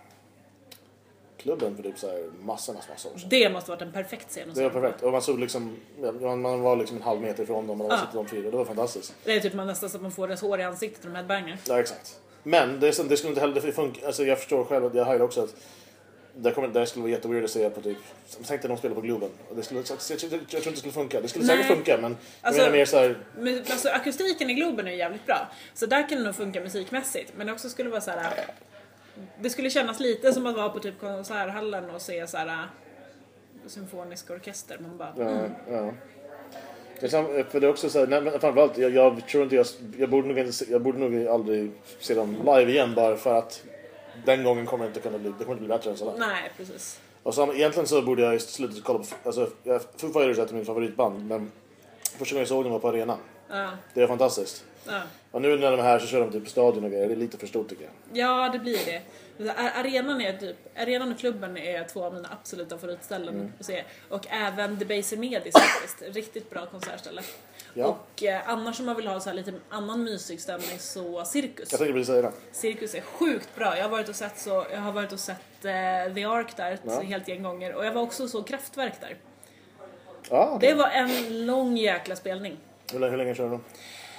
klubben för typ så här massor år sedan. Det måste varit en perfekt scen. Det var perfekt. Och man såg liksom, man var liksom en halv meter ifrån dem och man sitter de fyra. Det var fantastiskt. Det är typ nästan så att man får deras hår i ansiktet när de headbanger. Ja, exakt. Men det skulle inte heller funka. Alltså jag förstår själv att jag hörde också att det skulle vara jätteweird att se på typ. Jag tänkte de spelar på Globen. Och jag tror inte det skulle funka. Det skulle säkert funka, men jag menar mer så här. Alltså akustiken i Globen är jävligt bra. Så där kan det nog funka musikmässigt, men det också skulle vara så här. Det skulle kännas lite som att vara på typ konserthallen och se så här symfonisk orkester. Man bara ja. För det är också så här, framförallt jag tror inte jag borde nog aldrig se dem live igen, bara för att den gången kommer det inte bli bättre än så där. Nej, precis. Och så, egentligen så borde jag sluta kolla på, alltså Foo Fighters är min favoritband, men första gången jag såg dem var på arenan. Det är fantastiskt. Och nu när de är här så kör de typ på stadion och grejer. Det är lite för stort tycker jag. Ja, det blir det. Arenan och klubben är två av mina absoluta favoritställen att se. Och även Debaser Medis faktiskt. Riktigt bra konsertställe. Ja. Och annars om man vill ha så här lite annan musikstämning, så Cirkus. Jag tänkte precis säga det. Cirkus är sjukt bra. Jag har varit och sett The Ark där helt gäng gånger. Och jag var också så Kraftwerk där. Okay. Det var en lång jäkla spelning. Hur länge kör de?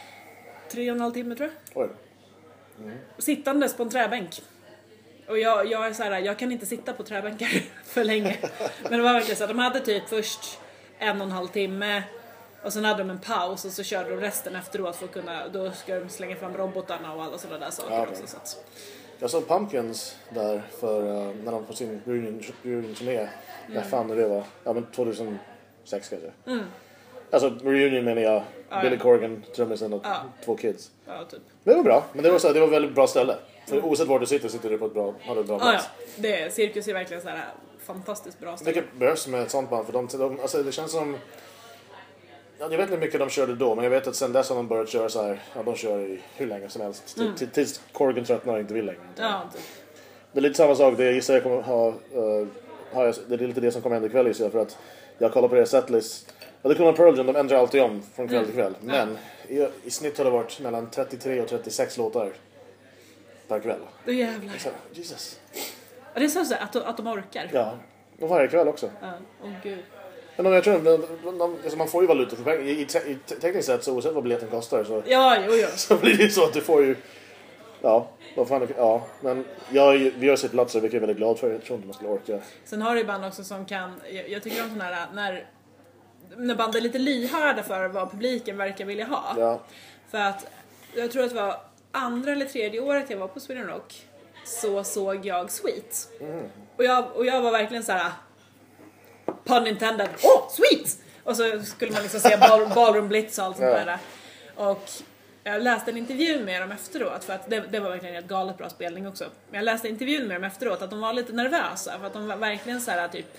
3,5 timmar tror jag. Oj. Sittandes på en träbänk. Och jag är så här, jag kan inte sitta på träbänkar för länge. Men det var verkligen så att de hade typ först 1,5 timme. Och sen hade de en paus och så körde de resten efteråt för att kunna, då ska de slänga fram robotarna och alla sådana där saker också. Så att. Jag såg Pumpkins där för när de på sin reunion-turné. När fan det var? Ja, men 2006 kanske. Alltså reunion menar jag. Billy Corgan, trummisen och 2 kids. Ja, typ. Det var bra, men det var ett väldigt bra ställe. För oavsett var du sitter du på ett bra, har du ett bra plats. Cirkus är verkligen så här fantastiskt bra ställe. Det behövs med ett sånt band, för alltså det känns som... Jag vet inte hur mycket de körde då, men jag vet att sen dess har de börjat köra så här. Ja, de kör i hur länge som helst. Tills Corgan tröttnar och inte vill längre. Ja, typ. Det är lite samma sak, det gissar jag kommer ha... det är lite det som kommer hända ikväll, för att jag kollar på deras setlist Ja, det kommer Pearl Jam, de ändrar alltid om från kväll till kväll. Men i snitt har det varit mellan 33 och 36 låtar per kväll. Det är jävlar. Jesus. Ja, det är så att de orkar. Ja, och varje kväll också. Ja, gud. Men jag tror man får ju valuta för pengar. I tekniskt sett så oavsett vad biljetten kostar så, så blir det så att du får ju... Ja, vad fan, ja. Men vi har sett platser vilket jag är väldigt glad för. Jag tror inte man skulle orka. Sen har du ju band också som kan... Jag tycker om sådana här... När band är lite lyhörda för vad publiken verkar vilja ha. Ja. För att jag tror att det var andra eller tredje året jag var på Sweden Rock så såg jag Sweet. Och jag var verkligen så här pun intended. Sweet! Och så skulle man liksom se Ballroom Blitz och allt sånt där. Och jag läste en intervju med dem efteråt för att det var verkligen ett galet bra spelning också. Men jag läste intervjun med dem efteråt att de var lite nervösa för att de var verkligen så här typ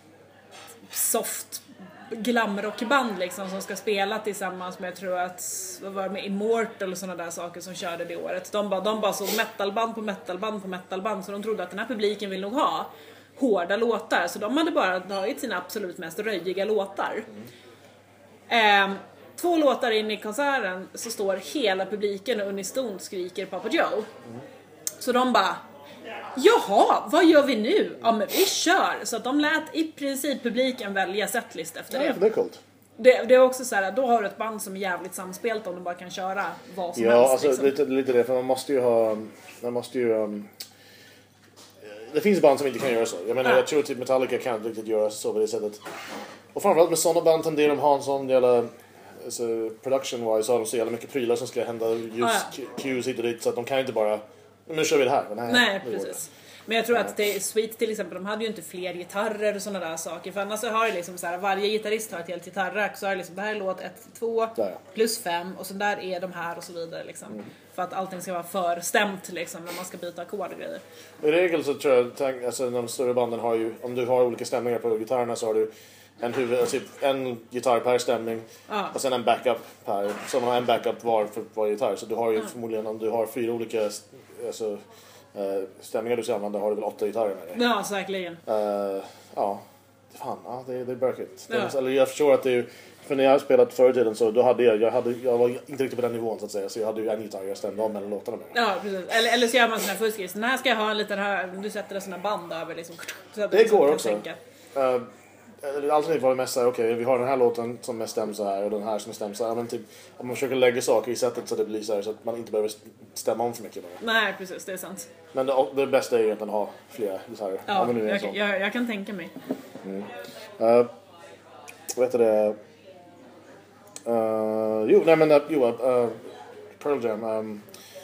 soft glamrockband liksom som ska spela tillsammans med, jag tror att vad var det med Immortal och sådana där saker som körde det året. De bara såg metalband på metalband på metalband, så de trodde att den här publiken vill nog ha hårda låtar, så de hade bara tagit sina absolut mest röjiga låtar. 2 låtar in i konserten så står hela publiken och unistont skriker Papa Joe. Så de bara, jaha, vad gör vi nu? Ja, men vi kör. Så att de lät i princip publiken välja setlist efter det. Ja, det är coolt. Det är också så här, då har du ett band som är jävligt samspelt om de bara kan köra vad som helst. Ja, alltså liksom. lite det, för man måste ju det finns band som inte kan göra så. Jag menar, jag tror typ Metallica kan inte riktigt göra så på det sättet. Och framförallt med sådana band tenderar de ha en sån jävla... Alltså, production-wise har de så jävla mycket prylar som ska hända just cues hit och dit, så att de kan inte bara... Nu kör vi det här. Nej, precis. Men jag tror att det är Sweet till exempel, de hade ju inte fler gitarrer och sådana där saker. För annars så har det liksom så här, varje gitarrist har ett helt gitarrack, så har det liksom, det här är låt 1-2 plus 5 och så där är de här och så vidare liksom. För att allting ska vara förstämt liksom när man ska byta ackord och grejer. I regel så tror jag, alltså de större banden har ju, om du har olika stämningar på gitarrerna så har du en gitarr per stämning och sen en backup per, så man har en backup var för varje gitarr, så du har ju förmodligen, om du har 4 olika stämningar du ska använda, har du väl 8 gitarrer med dig. Ja, säkerligen. Det är bökigt. Eller jag förstår att det är, för när jag har spelat förr i tiden så då hade jag var inte riktigt på den nivån så att säga, så jag hade ju en gitarr jag stämde av mellan låtarna med. Ja, precis. Eller så gör man sån här fuskis. Den här ska jag ha en liten här, du sätter en sån här band över liksom. Så att det går också. Alternativt var det mest såhär, okej, vi har den här låten som är stämd så här och den här som är stämd så här. Men typ, om man försöker lägga saker i sättet så det blir så här, så att man inte behöver stämma om för mycket bara. Nej, precis, det är sant. Men det bästa är ju att man har flera gitarrer. Ja, jag kan tänka mig. Vad heter det? Pearl Jam.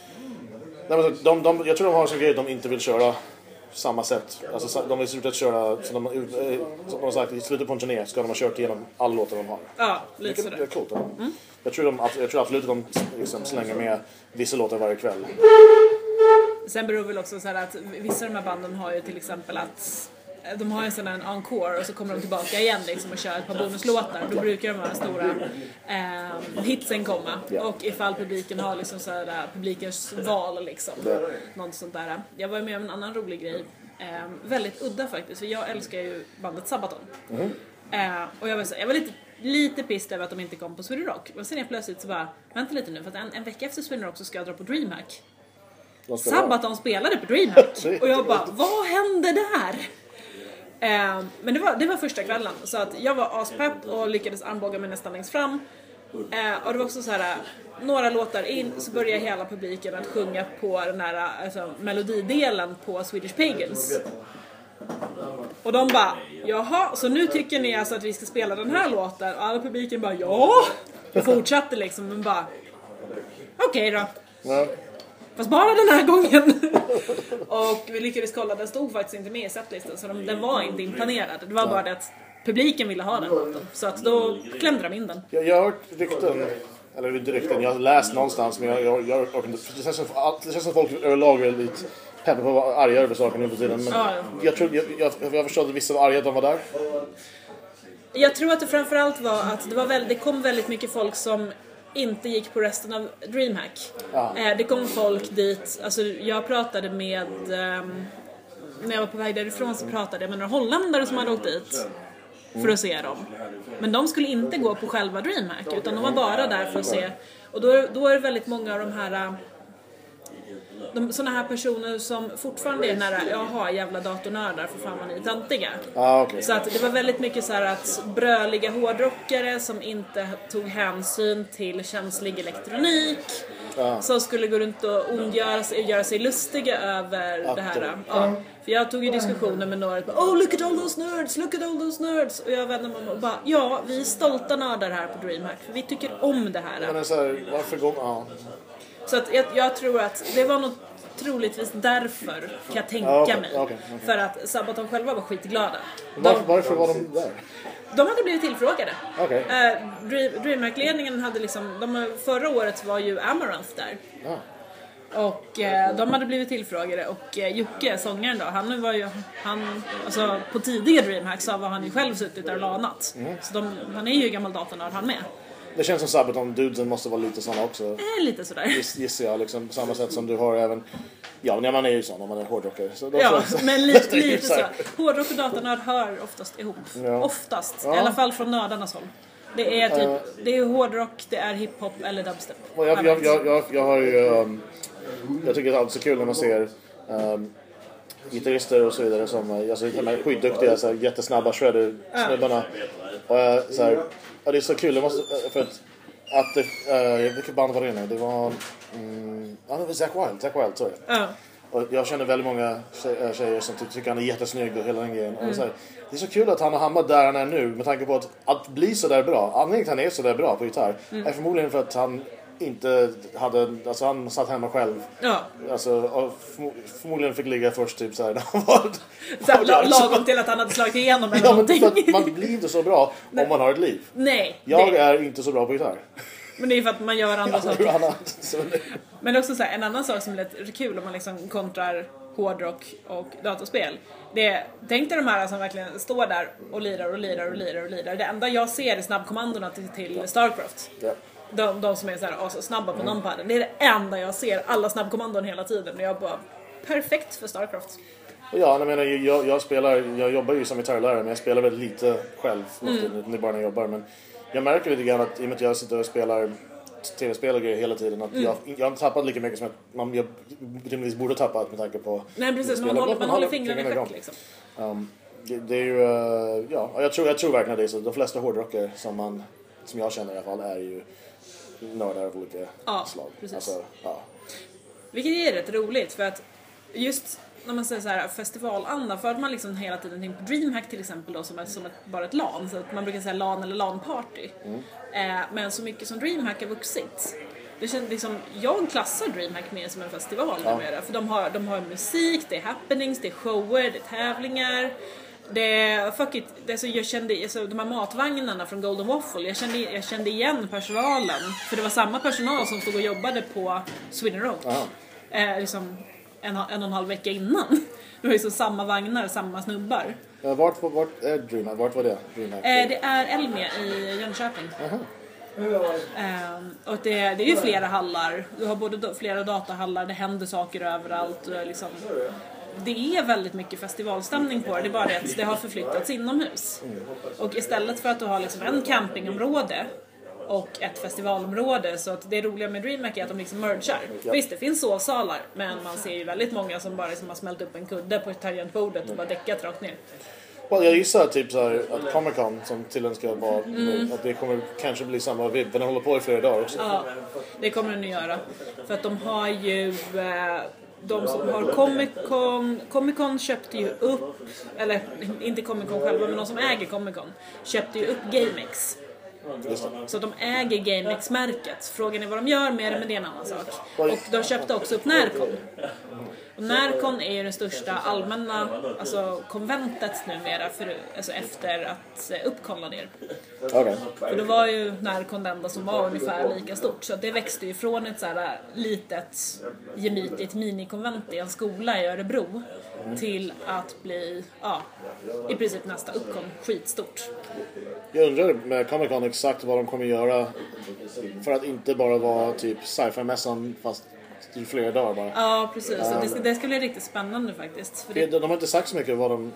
Jag tror de har sån grej att de inte vill köra samma sätt. Alltså, de vill sluta köra som de har sagt, i slutet på en turné ska de ha kört igenom alla låtar de har. Ja, lite sådär. Det är coolt. Jag tror absolut att de liksom slänger med vissa låtar varje kväll. Sen beror väl också så här att vissa av de här banden har ju till exempel att de har en sån här encore och så kommer de tillbaka igen liksom och kör ett par bonuslåtar. Då brukar de här stora hitsen komma. Och ifall publiken har liksom så här, publikens val liksom. Något sånt där. Jag var med om en annan rolig grej. Väldigt udda faktiskt. För jag älskar ju bandet Sabaton. Och jag var lite pissed över att de inte kom på Sweden Rock. Och sen är plötsligt så bara, vänta lite nu, för att en vecka efter Sweden Rock så ska jag dra på DreamHack. Sabaton spelade på DreamHack. Och jag bara, vad hände där? Men det var första kvällen, så att jag var aspepp och lyckades armbåga mig nästan längst fram. Och det var också så här, några låtar in så började hela publiken att sjunga på den här melodidelen på Swedish Pagans. Och de bara, jaha, så nu tycker ni alltså att vi ska spela den här låten? Och alla publiken bara, ja. Och fortsatte liksom, men bara, okej då. Fast bara den här gången. Och vi lyckades kolla, den stod faktiskt inte med i setlisten, så den var inte inplanerad. Det var bara det att publiken ville ha den låten. Så att då klämde de in den. Jag har hört rykten, eller inte rykten, jag har läst någonstans, men det känns som folk överlag är lite peppar på att vara arga över saker nu på tiden. Men jag förstod att vissa var arga att de var där. Jag tror att det framförallt var att det kom väldigt mycket folk som inte gick på resten av DreamHack. Det kom folk dit, alltså jag pratade med när jag var på väg därifrån så pratade jag med några holländare som hade åkt dit. för att se dem. Men de skulle inte gå på själva DreamHack, utan de var bara där för att se. Och då är det väldigt många av de här såna här personer som fortfarande är nära, jaha, jävla datornördar, för fan vad ni är tantiga. Okay. Så att det var väldigt mycket så här att bröliga hårdrockare som inte tog hänsyn till känslig elektronik, som skulle gå runt och göra sig lustiga över det här. Ja. För jag tog ju diskussioner med några, oh look at all those nerds, och jag vände mig och bara, ja, vi är stolta nördar här på DreamHack, för vi tycker om det här. Men så här, varför går Så att jag tror att det var något troligtvis därför, kan jag tänka mig. Okay. För att Sabaton själva var skitglada. Varför var de där? De hade blivit tillfrågade. Okay. DreamHack-ledningen hade liksom, förra året var ju Amaranth där. Och de hade blivit tillfrågade, och Jocke, sångaren då, alltså på tidiga DreamHack så var han ju själv suttit där och lanat. Så han är ju gammal datornörd, han med. Det känns som Sabaton-dudesen måste vara lite sådana också. Lite sådär. Gissar jag, liksom, på samma sätt som du har även... Ja, men man är ju sån om man är hårdrockare. Men lite så. Hårdrock och datornörd hör oftast ihop. Ja. Oftast, i alla fall från nördarnas håll. Det är typ, det är hårdrock, det är hiphop eller dubstep. Jag har ju... jag tycker det är alltid så kul när man ser... gitarrister och så vidare som de här skitduktiga, så här, jättesnabba shredder-snubbarna. Och så här... Ja, det är så kul. För att vilket band var det nu? Det var det var Zakk Wylde, sorry. Och jag känner väldigt många tjejer som tycker han är jättesnygg och hela den grejen. Och så här, det är så kul att han har hamnat där han är nu, med tanke på att bli så där bra. Anledningen till att han är så där bra på gitarr är förmodligen för att han inte hade, alltså han satt hemma själv. Alltså, och förmodligen fick ligga först typ så här, lagom till att han hade slagit igenom eller någonting. Men man blir inte så bra om man har ett liv. Nej. Jag är inte så bra på gitarr. Men det är för att man gör andra saker. Men också så här, en annan sak som är lite kul om man liksom kontrar hårdrock och datorspel. Tänk dig de här som verkligen står där och lirar. Det enda jag ser är snabbkommandorna till Starcraft. De som är så här snabba på numpaden. Det är det enda jag ser, alla snabbkommandon hela tiden. Och jag bara, perfekt för Starcraft. Ja, jag menar, jag jobbar ju som gitarrlärare, men jag spelar väldigt lite själv. Det är bara när jag jobbar, men jag märker lite grann att i och med att jag sitter och spelar tv-spel och grejer hela tiden, att jag har tappat lika mycket som att jag rimligtvis borde tappa med tanke på... Nej, precis, man håller fingrarna i schack liksom. Det är ju, jag tror verkligen det är så. De flesta hårdrockare som jag känner i alla fall är ju nördar av olika slag. Precis. Alltså, vilket är rätt roligt, för att just när man säger så här festivalanda, för att man liksom hela tiden tänker på DreamHack till exempel då, som bara ett LAN, så att man brukar säga LAN eller LAN-party. Men så mycket som DreamHack har vuxit, det känns liksom, jag klassar DreamHack mer som en festival numera, för de har musik, det är happenings, det är shower, det är tävlingar. Jag kände de här matvagnarna från Golden Waffle, jag kände igen personalen, för det var samma personal som stod och jobbade på Sweden Rock liksom en och en halv vecka innan. Det var ju så samma vagnar, samma snubbar. Vart är DreamHack? Vart var det? Det är Elmia i Jönköping. Och det är ju flera hallar. Du har både flera datahallar, det händer saker överallt liksom. Det är väldigt mycket festivalstämning på det. Det är bara det att det har förflyttats inomhus. Och istället för att du har liksom en campingområde och ett festivalområde, så att det roliga med DreamHack är att de liksom mergar. Visst, det finns sovsalar, men man ser ju väldigt många som bara liksom har smält upp en kudde på tangentbordet och bara däckat rakt ner. Jag gissar typ så här att Comic Con som tydligen ska vara att det kommer kanske bli samma vibb, men den håller på i flera dagar också. Ja, det kommer den att göra. För att de har ju de som har Comic Con köpte ju upp, eller inte Comic Con själva, men de som äger Comic Con köpte ju upp GameX. Så de äger GameX-märket. Frågan är vad de gör med det, men det är en annan sak. Och de köpte också upp Närcon. Och Närcon är ju den största allmänna konventet numera efter att Uppcon la ner. För då var ju Närcon den enda som var ungefär lika stort. Så det växte ju från ett så här litet gemytligt minikonvent i en skola i Örebro till att bli i princip nästa Uppcon skitstort. Jag undrar med Comic Con exakt vad de kommer göra för att inte bara vara typ sci-fi-mässan fast i flera dagar bara. Ja, precis. Det skulle bli riktigt spännande faktiskt. För de har inte sagt så mycket vad de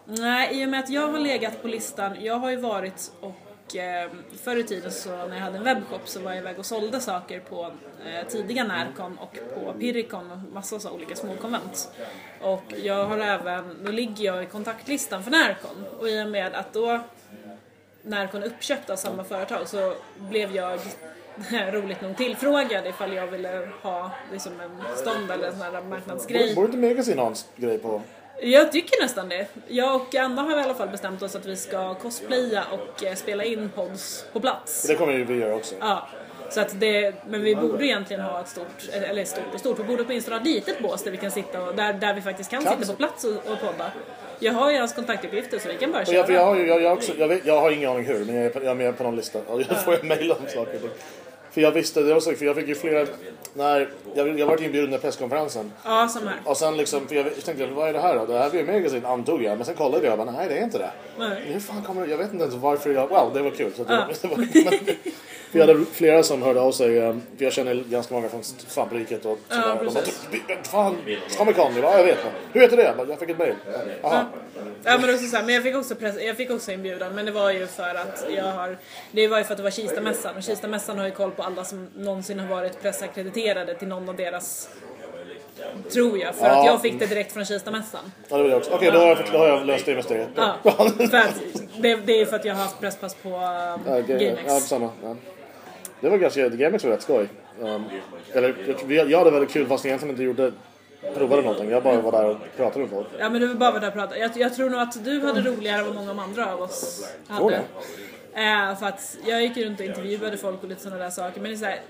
Nej, i och med att jag har legat på listan. Jag har ju varit och förr i tiden så när jag hade en webbshop så var jag iväg och sålde saker på tidiga Närcon och på Pirikon och massa så olika små konvent. Och jag har även, då ligger jag i kontaktlistan för Närcon. Och i och med att då Närcon uppköpt av samma företag så blev jag roligt nog tillfrågad ifall jag ville ha liksom en stånd eller en sån här marknadsgrej. Borde inte Megasin ha en grej på? Jag tycker nästan det. Jag och Anna har i alla fall bestämt oss att vi ska cosplaya och spela in pods på plats. Det kommer ju vi göra också. Ja. Så att men vi borde egentligen ha ett stort. Vi borde åtminstone ha ett litet bås där vi kan sitta och där vi faktiskt kan sitta på plats och podda. Jag har ju hans kontaktuppgifter så vi kan bara köra. Jag har ingen aning hur, men jag är med på någon lista. Och jag får mejla om saker. För jag visste det också, för jag fick ju flera när jag var inbjuden till presskonferensen. Ja, som här. Och sen liksom, för jag tänkte, vad är det här då? Det här är ju Megasin, antog jag. Men sen kollade jag, nej det är inte det. Nej. Hur fan kommer jag vet inte ens varför det var kul. Så för jag hade flera som hörde av sig, för jag känner ganska många från Svampriket och sådär. De bara, fan, Comic-Con, jag vet inte. Hur heter det? Jag fick ett mejl. Ja, men också så här, men jag fick också inbjudan, men det var ju för att det var ju för att det var Kistamässan och Kistamässan har ju koll på alla som någonsin har varit pressakkrediterade till någon av deras, tror jag, för att jag fick det direkt från Kistamässan. Ja, det var det också. Okej, då har jag löst det med steget. Ja, för att det är för att jag har haft presspass på GameX. Ja, samma. Ja. Det var ganska, GameX var rätt skoj. Jag hade väldigt kul fast jag egentligen inte provade någonting. Jag bara var där och pratade med folk. Ja, men du var bara där och pratade. Jag tror nog att du hade roligare än vad många av andra av oss hade. För att jag gick runt och intervjuade folk och lite sådana där saker. Men det är så här,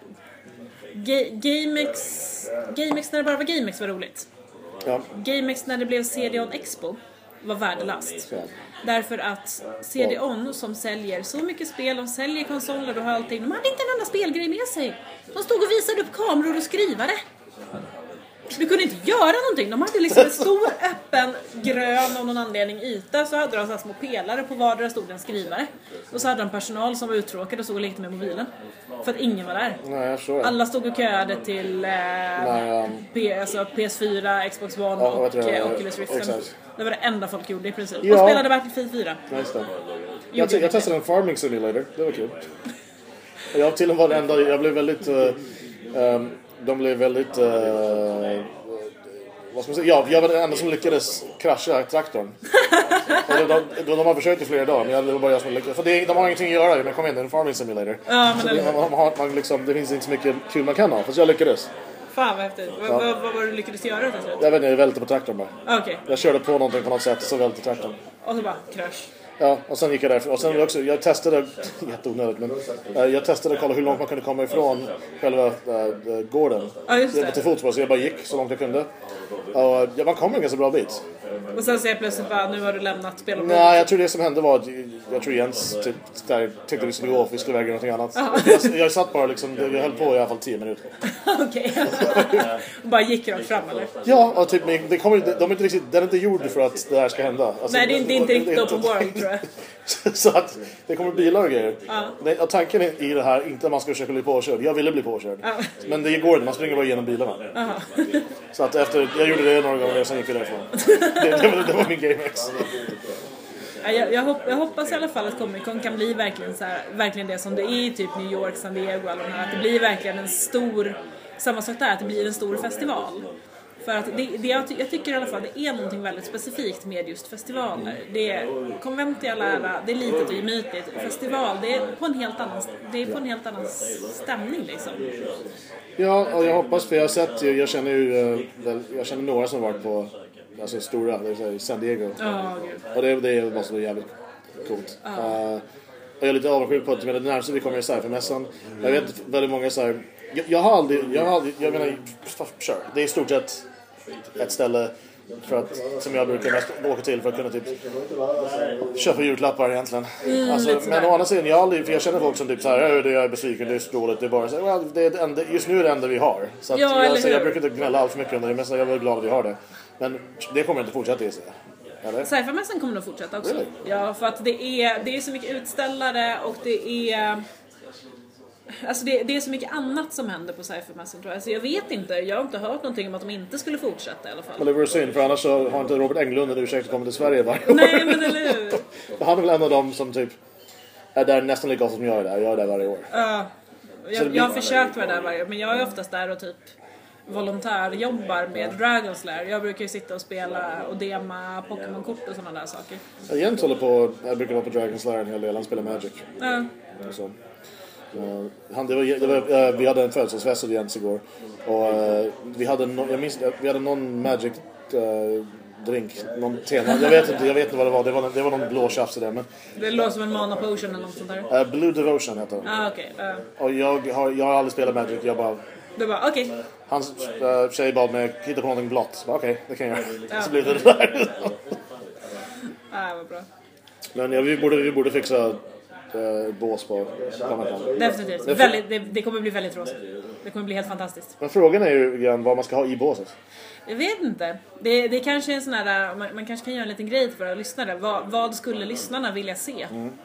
GameX när det bara var GameX var roligt. Ja. GameX när det blev CD-on Expo var värdelöst. Ja. Därför att CD-on som säljer så mycket spel, de säljer konsoler och allting, de hade inte en enda spelgrej med sig. De stod och visade upp kameror och skrivare. Du kunde inte göra någonting. De hade liksom en stor öppen grön av någon anledning yta. Så hade de så här små pelare på vardera stod en skrivare. Och så hade de personal som var uttråkade och stod och lekte med mobilen. För att ingen var där. Nej, jag förstår. Alla stod och köade till PS4, Xbox One och Oculus Rift. Det var det enda folk gjorde i princip. Och spelade Battlefield 4. Nice. Jag testade en farming simulator. Det var kul. Jag till och med var enda. Jag blev väldigt... de blev väldigt vad ska man säga? Ja, jag var den enda som lyckades krascha traktorn. de har försökt i flera dagar, men det var bara jag som lyckades. För de har ingenting att göra, men kom in, det är en farming simulator. Ja, men det finns inte så mycket kul man kan ha, fast jag lyckades. Fan vad häftigt. Vad var du lyckades göra till slut? Jag vet inte, jag välte på traktorn bara. Okay. Jag körde på någonting på något sätt, så välte traktorn. Och så bara krasch. Ja, och sen gick jag därför. Och sen också, jag testade, jätteonödigt, men jag testade att kolla hur långt man kunde komma ifrån själva gården. Ja, just det. Jag var till fots, så jag bara gick så långt jag kunde. Och man kom en ganska bra bit. Och sen ser jag plötsligt bara, nu har du lämnat spelet. Nej, jag tror det som hände var att jag tror Jens tyckte vi skulle gå och vi skulle väga någonting annat. Jag satt bara liksom, jag höll på i alla fall 10 minuter. Okej. Bara gick rakt fram, eller? Ja, och typ, den är inte gjord för att det här ska hända. Alltså, nej, det är inte riktigt open world, tror jag. Så att det kommer bilar och grejer. Och tanken i det här, inte att man ska försöka bli påkörd. Jag ville bli påkörd. Men det går inte, man springer bara igenom bilarna. Så att jag gjorde det några gånger och sen gick vi därifrån. Det var min GameX. Jag hoppas i alla fall att Comic-Con kan bli verkligen det som det är i typ New York, San Diego och alla de här. Att det blir verkligen en stor, samma sak där, att det blir en stor festival. För att jag tycker i alla fall det är någonting väldigt specifikt med just festivaler. Det är konvent i all ära, det är litet och gemytligt. Festival, det är på en helt annan stämning liksom. Ja, och jag hoppas, för jag känner några som har varit på alltså stora, det är San Diego. Och det måste vara jävligt coolt. Och jag är lite avundsjuk på att det närmaste vi kommer i Cyphermässan. Jag vet väldigt många så här. Jag menar, sure, det är i stort sett ett ställe som jag brukar mest åka till för att kunna typ köpa julklappar egentligen. Men å andra sidan, jag känner folk som typ så här, jag är besviken, det är så dåligt, det är bara så här, det är det enda, just nu är det enda vi har. Så att jag brukar inte gnälla allt för mycket under det, men jag är glad att vi har det. Men det kommer inte fortsätta i sig. Cyphermässan kommer nog fortsätta också. Really? Ja, för att det är så mycket utställare och det är Alltså det är så mycket annat som händer på Cyphermässan, tror jag. Alltså jag vet inte, jag har inte hört någonting om att de inte skulle fortsätta i alla fall. Men det vore synd, för annars så har inte Robert Englund en ursäkt att komma till Sverige varje år. Nej, men eller hur? Han är väl en av dem som typ är där nästan lika ofta som jag är där. Jag är där varje år. Jag har försökt vara där varje år, men jag är oftast där och typ volontärjobbar med Dragonslayer. Jag brukar ju sitta och spela och dema Pokémon-kort och sådana där saker. Jag brukar vara på Dragonslayer en hel del, han spelar Magic. Ja. Så. Vi hade en födelsedagsfest och Jens igår. Och vi hade någon Magic drink, någon tema. Jag vet inte vad det var. Det var någon blå tjafs i det, men det låter som en mana potion eller något sånt där. Blue Devotion heter det. Okej. Och jag har aldrig spelat Magic. Det var okej. Hans tjej bad mig hitta på någonting blått. Okej, det kan jag göra. Så blev det där. Vad bra. Men vi borde fixa bås på Comic-Con. Definitivt. Det kommer bli väldigt rosa. Det kommer bli helt fantastiskt. Men frågan är ju igen vad man ska ha i båset. Jag vet inte. Det kanske är en sån här, man kanske kan göra en liten grej för att lyssnare. Vad skulle lyssnarna vilja se?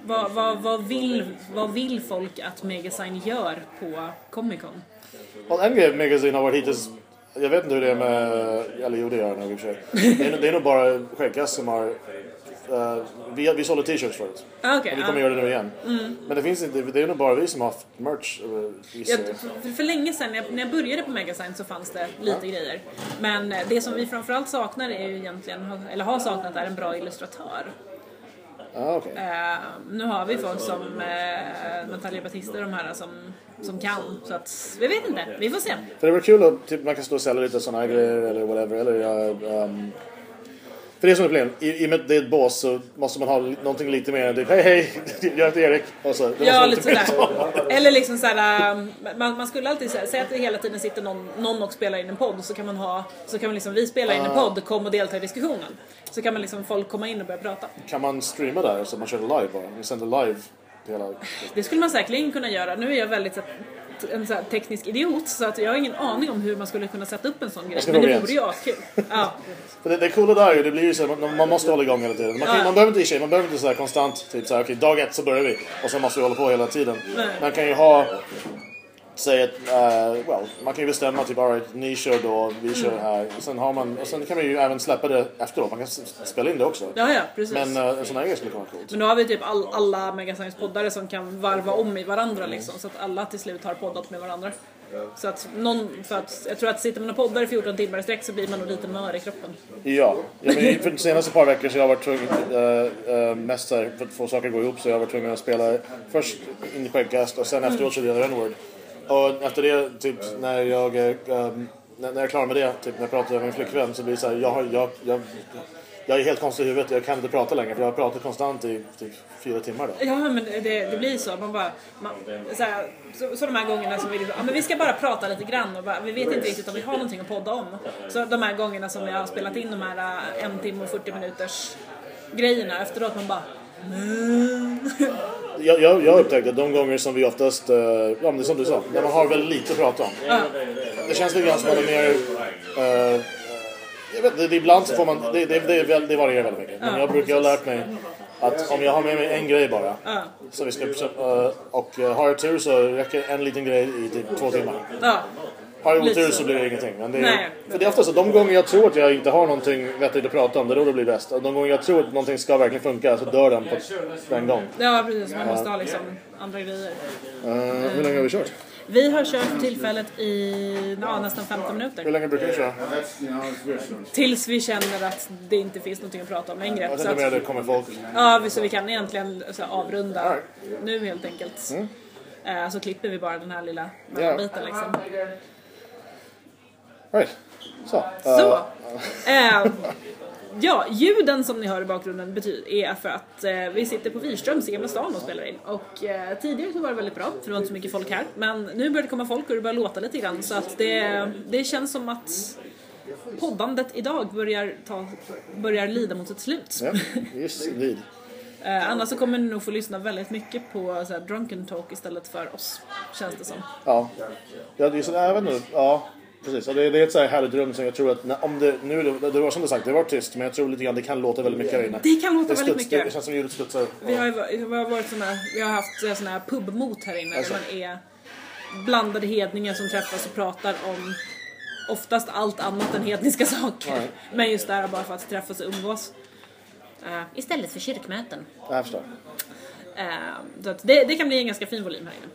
Vad vill folk att Megasign gör på Comic-Con? En grej Megasign har varit hittills, jag vet inte hur det är med, eller jo det gör nog i och för sig. Det är nog bara Skäggas som har vi sålde t-shirts förut. Okay, och vi kommer göra det nu igen. Men det är nog bara vi som har haft merch. För länge sedan när jag började på Megasign så fanns det lite grejer. Men det som vi framförallt saknar är ju egentligen, eller har saknat, är en bra illustratör. Okay. Nu har vi folk som Natalia Batista, de här som kan, så att vi vet inte, vi får se. För det var kul att typ, man kan stå och sälja lite såna här grejer eller whatever, eller för det är som är problem, i och med det är ett bås så måste man ha någonting lite mer typ, hej, jag heter Erik och så, ja, lite sådär. Eller liksom såhär, man skulle alltid säga att det hela tiden sitter någon och spelar in en podd, så kan man liksom, vi spelar in en podd, kom och delta i diskussionen, så kan man liksom folk komma in och börja prata. Kan man streama där så man kör live bara, man sänder live hela... Det skulle man säkerligen kunna göra. Nu är jag väldigt en så här teknisk idiot, så att jag har ingen aning om hur man skulle kunna sätta upp en sån grej. Men det vore ju askul. Ja. För det coola där är ju, det blir ju så man måste hålla igång hela tiden. Man behöver inte så här konstant typ så här, okej, dag 1 så börjar vi och sen måste vi hålla på hela tiden. Nej. Man kan ju ha man kan ju bestämma typ, all right, ni kör då, vi kör här. Och sen kan man ju även släppa det efteråt. Man kan spela in det också. Ja, precis. Men en sån här grej skulle komma coolt. Men nu har vi typ alla Megasigns-poddare som kan varva om i varandra liksom, så att alla till slut har poddat med varandra. Så att jag tror att sitter man och poddar i 14 timmar i sträck så blir man nog lite mör i kroppen. Ja, men för de senaste par veckor så jag har varit tvungen mest här, för att få saker att gå ihop, så jag har varit tvungen att spela först in Skäggkast och sen efteråt så det N-word. Och efter det, typ, när jag är klar med det, typ, när jag pratar med min flickvän, så blir det så här, jag är helt konstig i huvudet, jag kan inte prata längre, för jag har pratat konstant i typ 4 timmar då. Ja, men det blir så, så de här gångerna som men vi ska bara prata lite grann och vi vet inte riktigt om vi har någonting att podda om. Så de här gångerna som jag har spelat in de här 1 timme och 40 minuters grejerna, efteråt man bara... Jag upptäckte att de gånger som vi oftast, det som du sa, när man har väldigt lite att prata om. Det känns lite grann som att det är mer... jag vet inte, ibland så får man... Det varierar väldigt mycket. Men jag har lärt mig att om jag har med mig en grej bara, så vi ska, och har jag tur så räcker en liten grej i typ 2 timmar. Har jag otur så blir det ingenting. Men för det är ofta så, de gånger jag tror att jag inte har någonting vettigt att prata om, det är då det blir bäst. Och de gånger jag tror att någonting ska verkligen funka, så dör den på en gång. Ja, precis. Man måste ha liksom andra grejer. Hur länge har vi kört? Vi har kört för tillfället i nästan 15 minuter. Hur länge brukar vi köra? Tills vi känner att det inte finns någonting att prata om längre. Jag tänkte med det kommer folk. Ja, så vi kan egentligen avrunda nu helt enkelt. Så klipper vi bara den här lilla biten liksom. Right. Så. Ja, ljuden som ni hör i bakgrunden är för att vi sitter på Wirströms i Gamla stan och spelar in. Och tidigare så var det väldigt bra, för det var inte så mycket folk här. Men nu börjar det komma folk och det börjar låta lite grann. Så att det känns som att poddandet idag börjar lida mot ett slut. Ja, just det. Annars så kommer ni nog få lyssna väldigt mycket på så här, drunken talk istället för oss, känns det som. Ja, det är så, jag vet inte, ja. Precis, och det är ett så här härligt rum som jag tror att om det var som du sagt, det var tyst, men jag tror lite grann det kan låta väldigt mycket här inne. Det kan låta väldigt mycket. Det känns som ljudet studsar. Vi har haft såna här pubmot här inne där man är blandade hedningar som träffas och pratar om oftast allt annat än hedniska saker. Nej. Men just där bara för att träffas och umgås. Istället för kyrkmöten. Jag förstår. Så att det kan bli en ganska fin volym här inne.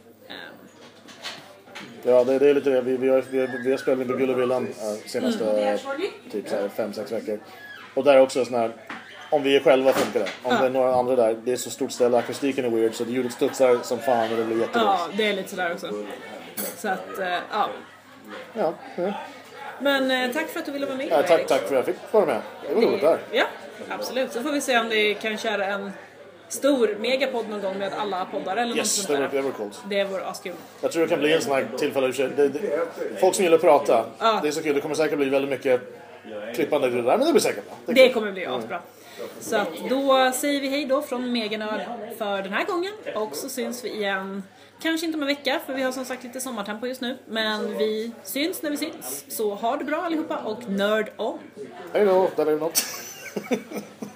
Ja, det är lite det. Vi har spelat med Gullvillan senaste typ 5-6 veckor. Och där är också sån här, om vi är själva funkar det. Om det är några andra där, det är så stort ställe, akustiken är weird, så ljudet studsar som fan och det blir jättebra. Ja, det är lite sådär också. Så att, ja. Men tack för att du ville vara med. Ja, tack för att jag fick vara med. Det var roligt där. Ja, absolut. Så får vi se om vi kan köra en stor megapodd någon gång med alla poddar eller något sånt där. Det var coolt. Det vore askul. Jag tror det kan bli en sån här tillfälle. Folk som gillar att prata, det är så kul. Det kommer säkert bli väldigt mycket klippande i det där, men det blir säkert bra. Det kommer bli asbra. Så att då säger vi hej då från Meganörd för den här gången. Och så syns vi igen, kanske inte om en vecka, för vi har som sagt lite sommartempo just nu. Men vi syns när vi syns. Så ha det bra allihopa och nörd om. Hej då, där är det något.